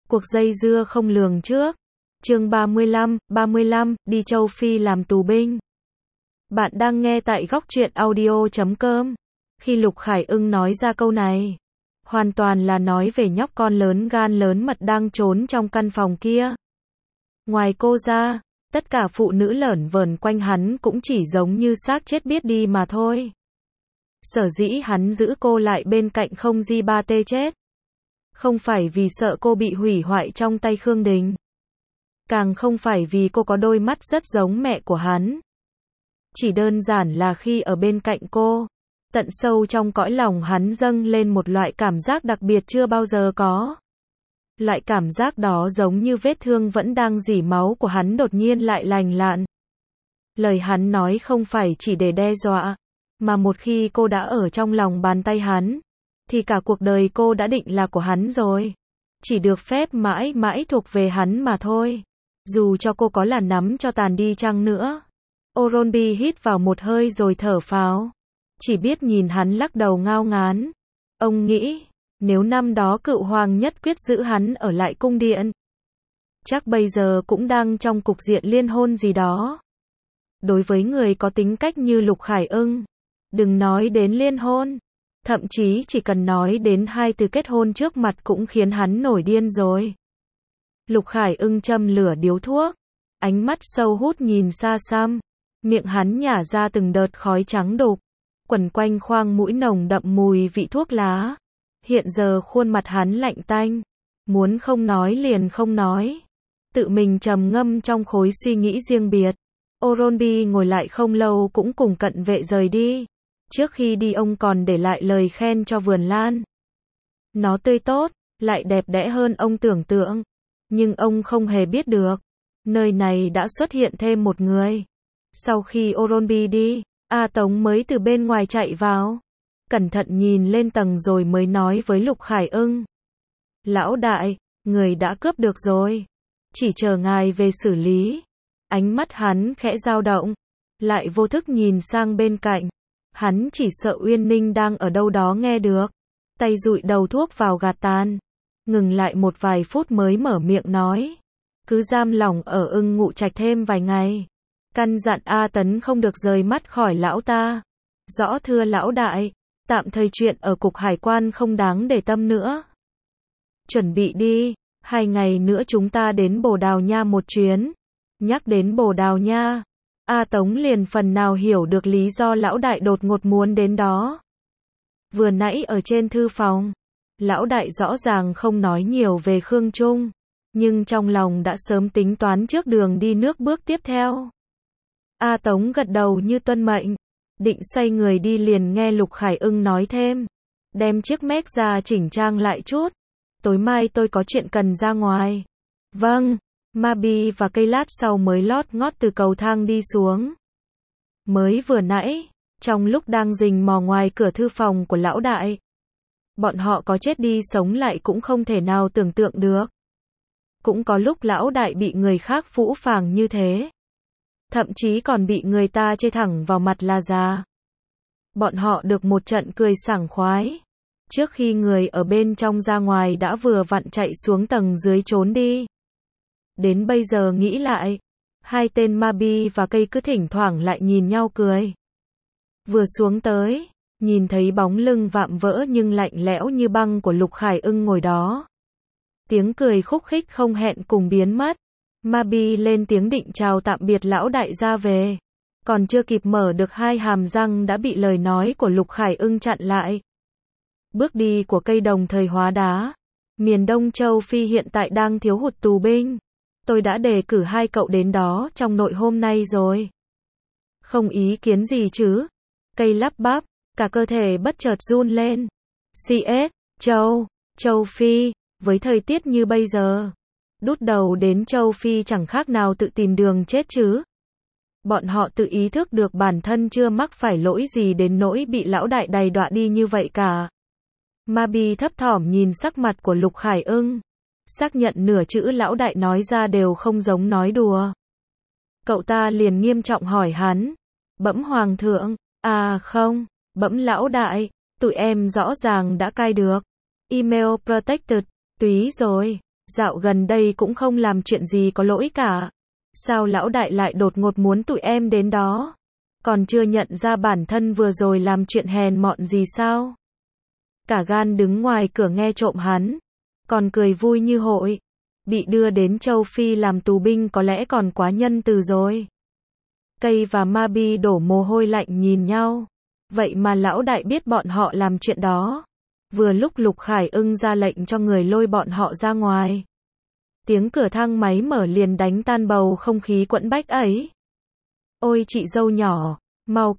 Cuộc dây dưa không lường trước. Chương 35, đi châu Phi làm tù binh. Bạn đang nghe tại góc truyện audio.com. Khi Lục Khải Ưng nói ra câu này, hoàn toàn là nói về nhóc con lớn gan lớn mật đang trốn trong căn phòng kia. Ngoài cô ra, tất cả phụ nữ lởn vởn quanh hắn cũng chỉ giống như xác chết biết đi mà thôi. Sở dĩ hắn giữ cô lại bên cạnh không di ba tê chết. Không phải vì sợ cô bị hủy hoại trong tay Khương Đình. Càng không phải vì cô có đôi mắt rất giống mẹ của hắn. Chỉ đơn giản là khi ở bên cạnh cô, tận sâu trong cõi lòng hắn dâng lên một loại cảm giác đặc biệt chưa bao giờ có. Loại cảm giác đó giống như vết thương vẫn đang rỉ máu của hắn đột nhiên lại lành lặn. Lời hắn nói không phải chỉ để đe dọa, mà một khi cô đã ở trong lòng bàn tay hắn, thì cả cuộc đời cô đã định là của hắn rồi. Chỉ được phép mãi mãi thuộc về hắn mà thôi. Dù cho cô có là nắm cho tàn đi chăng nữa. Oronbi hít vào một hơi rồi thở phào. Chỉ biết nhìn hắn lắc đầu ngao ngán. Ông nghĩ, nếu năm đó cựu hoàng nhất quyết giữ hắn ở lại cung điện, chắc bây giờ cũng đang trong cục diện liên hôn gì đó. Đối với người có tính cách như Lục Khải Ưng, đừng nói đến liên hôn. Thậm chí chỉ cần nói đến hai từ kết hôn trước mặt cũng khiến hắn nổi điên rồi. Lục Khải Ưng châm lửa điếu thuốc, ánh mắt sâu hút nhìn xa xăm, miệng hắn nhả ra từng đợt khói trắng đục, quẩn quanh khoang mũi nồng đậm mùi vị thuốc lá. Hiện giờ khuôn mặt hắn lạnh tanh, muốn không nói liền không nói, tự mình trầm ngâm trong khối suy nghĩ riêng biệt. Oronbi ngồi lại không lâu cũng cùng cận vệ rời đi. Trước khi đi ông còn để lại lời khen cho vườn lan. Nó tươi tốt, lại đẹp đẽ hơn ông tưởng tượng. Nhưng ông không hề biết được, nơi này đã xuất hiện thêm một người. Sau khi Oronbi đi, A Tống mới từ bên ngoài chạy vào. Cẩn thận nhìn lên tầng rồi mới nói với Lục Khải Ưng. Lão đại, người đã cướp được rồi. Chỉ chờ ngài về xử lý. Ánh mắt hắn khẽ dao động, lại vô thức nhìn sang bên cạnh. Hắn chỉ sợ Uyên Ninh đang ở đâu đó nghe được. Tay dụi đầu thuốc vào gạt tàn. Ngừng lại một vài phút mới mở miệng nói. Cứ giam lỏng ở Ưng Ngụ Trạch thêm vài ngày. Căn dặn A Tấn không được rời mắt khỏi lão ta. Rõ thưa lão đại, tạm thời chuyện ở cục hải quan không đáng để tâm nữa. Chuẩn bị đi, 2 ngày nữa chúng ta đến Bồ Đào Nha một chuyến. Nhắc đến Bồ Đào Nha, A Tống liền phần nào hiểu được lý do lão đại đột ngột muốn đến đó. Vừa nãy ở trên thư phòng, lão đại rõ ràng không nói nhiều về Khương Trung, nhưng trong lòng đã sớm tính toán trước đường đi nước bước tiếp theo. A Tống gật đầu như tuân mệnh, định xoay người đi liền nghe Lục Khải Ưng nói thêm. Đem chiếc méc ra chỉnh trang lại chút. Tối mai tôi có chuyện cần ra ngoài. Vâng. Mabi và cây lát sau mới lót ngót từ cầu thang đi xuống. Mới vừa nãy, trong lúc đang rình mò ngoài cửa thư phòng của lão đại, bọn họ có chết đi sống lại cũng không thể nào tưởng tượng được. Cũng có lúc lão đại bị người khác phũ phàng như thế. Thậm chí còn bị người ta chê thẳng vào mặt là già. Bọn họ được một trận cười sảng khoái. Trước khi người ở bên trong ra ngoài đã vừa vặn chạy xuống tầng dưới trốn đi. Đến bây giờ nghĩ lại, hai tên Mabi và cây cứ thỉnh thoảng lại nhìn nhau cười. Vừa xuống tới, nhìn thấy bóng lưng vạm vỡ nhưng lạnh lẽo như băng của Lục Khải Ưng ngồi đó. Tiếng cười khúc khích không hẹn cùng biến mất. Mabi lên tiếng định chào tạm biệt lão đại ra về. Còn chưa kịp mở được hai hàm răng đã bị lời nói của Lục Khải Ưng chặn lại. Bước đi của cây đồng thời hóa đá. Miền Đông châu Phi hiện tại đang thiếu hụt tù binh. Tôi đã đề cử 2 cậu đến đó trong nội hôm nay rồi. Không ý kiến gì chứ? Cây lắp bắp, cả cơ thể bất chợt run lên. CS, châu Phi, với thời tiết như bây giờ, đút đầu đến châu Phi chẳng khác nào tự tìm đường chết chứ. Bọn họ tự ý thức được bản thân chưa mắc phải lỗi gì đến nỗi bị lão đại đày đọa đi như vậy cả. Mabi thấp thỏm nhìn sắc mặt của Lục Khải Ưng. Xác nhận nửa chữ lão đại nói ra đều không giống nói đùa. Cậu ta liền nghiêm trọng hỏi hắn. Bẩm hoàng thượng, à không, bẩm lão đại, tụi em rõ ràng đã cai được. Email protected, túy rồi. Dạo gần đây cũng không làm chuyện gì có lỗi cả. Sao lão đại lại đột ngột muốn tụi em đến đó? Còn chưa nhận ra bản thân vừa rồi làm chuyện hèn mọn gì sao? Cả gan đứng ngoài cửa nghe trộm hắn. Còn cười vui như hội. Bị đưa đến châu Phi làm tù binh có lẽ còn quá nhân từ rồi. Cây và Mabi đổ mồ hôi lạnh nhìn nhau. Vậy mà lão đại biết bọn họ làm chuyện đó. Vừa lúc Lục Khải Ưng ra lệnh cho người lôi bọn họ ra ngoài. Tiếng cửa thang máy mở liền đánh tan bầu không khí quẫn bách ấy. Ôi chị dâu nhỏ, mau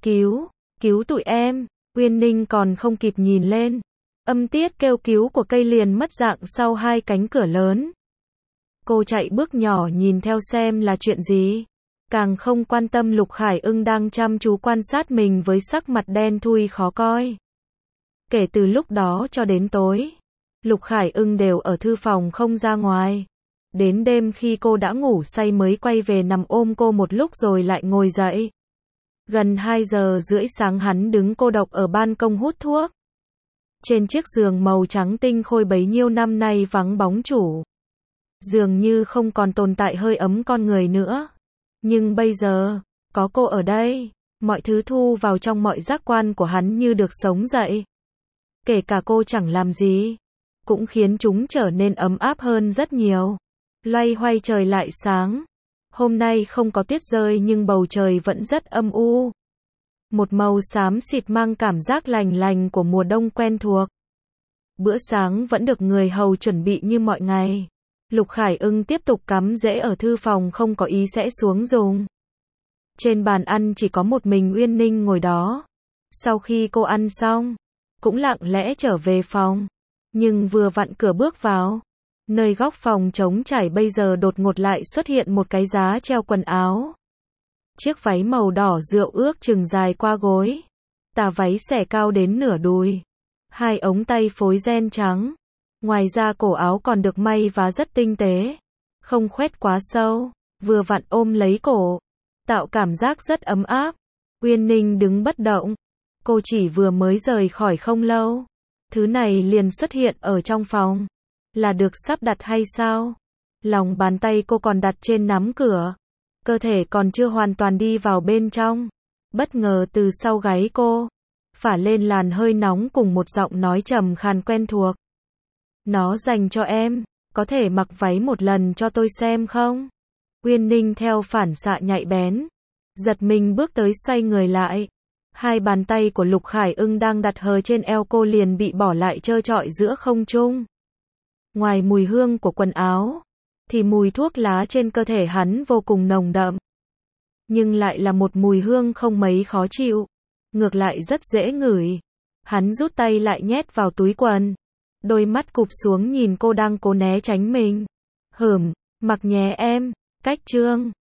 cứu tụi em. Uyên Ninh còn không kịp nhìn lên. Âm tiết kêu cứu của cây liền mất dạng sau hai cánh cửa lớn. Cô chạy bước nhỏ nhìn theo xem là chuyện gì. Càng không quan tâm Lục Khải Ưng đang chăm chú quan sát mình với sắc mặt đen thui khó coi. Kể từ lúc đó cho đến tối, Lục Khải Ưng đều ở thư phòng không ra ngoài. Đến đêm khi cô đã ngủ say mới quay về nằm ôm cô một lúc rồi lại ngồi dậy. Gần 2 giờ rưỡi sáng hắn đứng cô độc ở ban công hút thuốc. Trên chiếc giường màu trắng tinh khôi bấy nhiêu năm nay vắng bóng chủ. Dường như không còn tồn tại hơi ấm con người nữa. Nhưng bây giờ, có cô ở đây, mọi thứ thu vào trong mọi giác quan của hắn như được sống dậy. Kể cả cô chẳng làm gì, cũng khiến chúng trở nên ấm áp hơn rất nhiều. Loay hoay trời lại sáng. Hôm nay không có tuyết rơi nhưng bầu trời vẫn rất âm u. Một màu xám xịt mang cảm giác lành lành của mùa đông quen thuộc. Bữa sáng vẫn được người hầu chuẩn bị như mọi ngày. Lục Khải Ưng tiếp tục cắm rễ ở thư phòng không có ý sẽ xuống dùng. Trên bàn ăn chỉ có một mình Uyên Ninh ngồi đó. Sau khi cô ăn xong, cũng lặng lẽ trở về phòng. Nhưng vừa vặn cửa bước vào, nơi góc phòng trống trải bây giờ đột ngột lại xuất hiện một cái giá treo quần áo. Chiếc váy màu đỏ rượu ước chừng dài qua gối. Tà váy xẻ cao đến nửa đùi. Hai ống tay phối ren trắng. Ngoài ra cổ áo còn được may vá rất tinh tế. Không khoét quá sâu. Vừa vặn ôm lấy cổ. Tạo cảm giác rất ấm áp. Uyên Ninh đứng bất động. Cô chỉ vừa mới rời khỏi không lâu. Thứ này liền xuất hiện ở trong phòng. Là được sắp đặt hay sao? Lòng bàn tay cô còn đặt trên nắm cửa. Cơ thể còn chưa hoàn toàn đi vào bên trong. Bất ngờ từ sau gáy cô phả lên làn hơi nóng cùng một giọng nói trầm khàn quen thuộc. Nó dành cho em, có thể mặc váy một lần cho tôi xem không? Uyên Ninh theo phản xạ nhạy bén, giật mình bước tới xoay người lại. Hai bàn tay của Lục Khải Ưng đang đặt hờ trên eo cô liền bị bỏ lại trơ trọi giữa không trung. Ngoài mùi hương của quần áo, thì mùi thuốc lá trên cơ thể hắn vô cùng nồng đậm. Nhưng lại là một mùi hương không mấy khó chịu, ngược lại rất dễ ngửi. Hắn rút tay lại nhét vào túi quần. Đôi mắt cụp xuống nhìn cô đang cố né tránh mình. Mặc nhé em, cách chương.